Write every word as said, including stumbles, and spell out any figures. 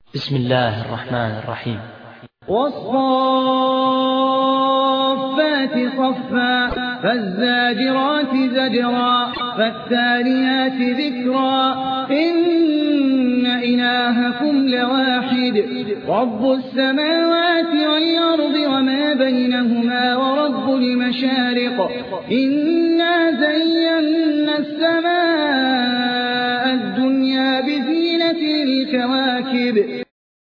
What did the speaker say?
بسم الله الرحمن الرحيم. والصافات صفا فالزاجرات زجرا فالتاليات ذكرا إن إلهكم لواحد رب السماوات والأرض وما بينهما ورب المشارق إنا زينا السماء الدنيا بزينة الكواكب